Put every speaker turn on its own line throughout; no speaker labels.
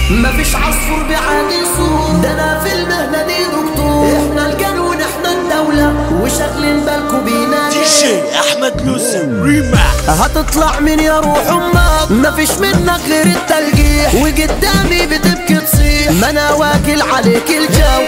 مفيش عصفور بعادي صور، ده انا في المهنة دي دكتور. احنا القانون احنا الدولة وشغلين بالكو بينا
دي احمد لوسن ريما.
هتطلع من يا روح امك، مفيش منك غير التلقيح، وقدامي بتبكي تصيح، ما انا واكل عليك الجو.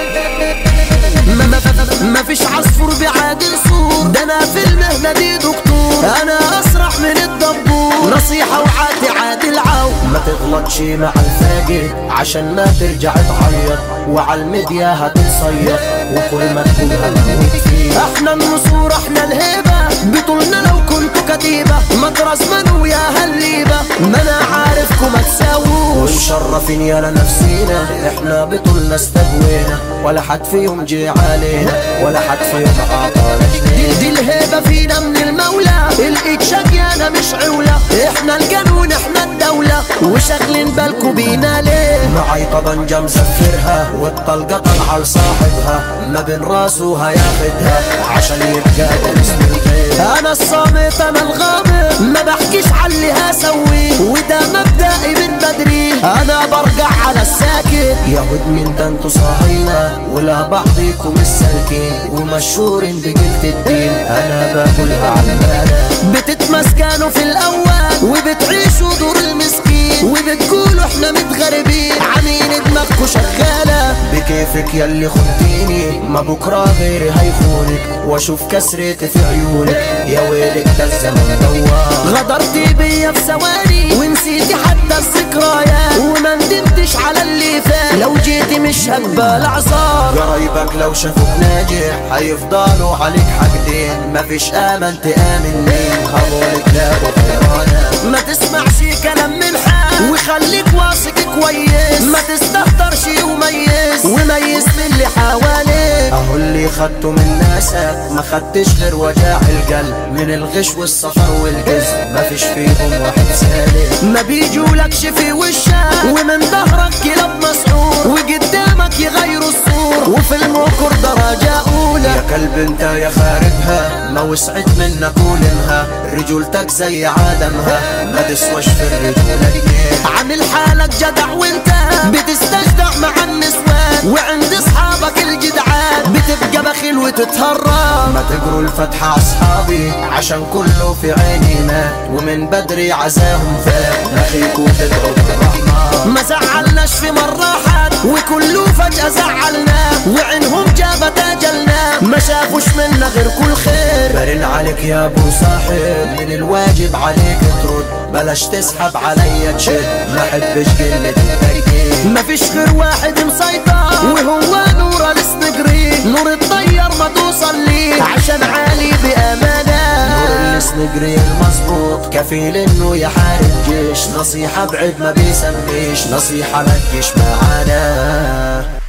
مفيش عصفور بعادي صور، ده انا في المهنة دي دكتور. انا اسرع من الدبور، نصيحة وعادي عادي العو. ما تغلطش مع الفاجر عشان ما ترجع تعيط، وعلى الميديا هتتصيط وكل ما تكون هتموت فيه. احنا النصور احنا الهيبة، بطولنا لو كنتوا كتيبة، مطرز منو يا هالليبة. ما انا عارفكم ما تساووش، ومشرفين يا نفسينا. احنا بطولنا استهوينا، ولا حد فيهم جي علينا، ولا حد فيهم اعطانا جنيه. دي الهيبة فينا من المولى، الايد شقيانة مش عولة. احنا القانون احنا الدولة وشغلين بالكو بينا ليه. معي طبنجة مزفرها والطلقة طلعة لصاحبها، ما بين راسه هياخدها عشان يبقى اسم الغير. انا الصامت انا الغامض، ما بحكيش على اللي هسويه، وده مبدئي من بدري. انا برجع على الساكت، يهود من ده انتو صهاينة ولا بعضيكم السالكين، ومشهورين بقلة الدين. انا باكلها على المالة، بتتمسكنوا في الاول وبتعيشوا دور المسكين، وبتقولوا احنا متغربين، عاملين دماغكوا شغالة. بكيفك ياللي خنتيني، ما بكرة غيري هيخونك، واشوف كسرتي في عيونك. يا ويلك ده الزمن دوار، غدرتي بيا في ثواني ونسيتي حتى الذكريات، وما ندمتش على اللي فات. لو جيتي مش هقبل اعذار، قرايبك لو شافوك ناجح هيفضلوا عليك حاجتين. مفيش امل تآمن مين، هقولك لا بخيرانة. ما تسمعش كلام من حال، وخليك واثق كويس، ما تستهترش وميز، وميز من اللي حواليك. اهو اللي خدته من ناسك ما خدتش غير وجاع القلب، من الغش والسفر والجزم مفيش فيهم واحد سالم. ما بيجولكش في وشك ومن ظهرك كلاب مسعور، وقدامك يغيروا الصور، وفي الموكر درجة أولى. يا كلب انت يا خاربها، ما وسعت منك ولمها، رجولتك زي عدمها ما تسواش في الرجولة جنيه. عامل حالك جدع وانت بتستجدع مع النسوان، وعند اصحابك الجدعان بتبقى بخيل وتتهرب. ما تجروا الفتحة اصحابي عشان كله في عيني مات، ومن بدري عزاهم فات، نخيكوا تدعوا بالرحمة. ما زعلناش في مرة حد، وكله فجأة زعلناه، وعينهم جابت اجلنا، ما شافوش منا غير كل خير. برن عليك يا ابو صاحب، من الواجب عليك ترد، بلاش تسحب عليا تشد، ما حبش قلة التركيز. مفيش غير واحد مسيطر وهو نور السنجري، نور الطير ما توصل ليه عشان عالي بأمانة. نور السنجري المظبوط كفيل انه يحارب جيش، نصيحة بعد ما بيسميش، نصيحة ما تجيش معانا.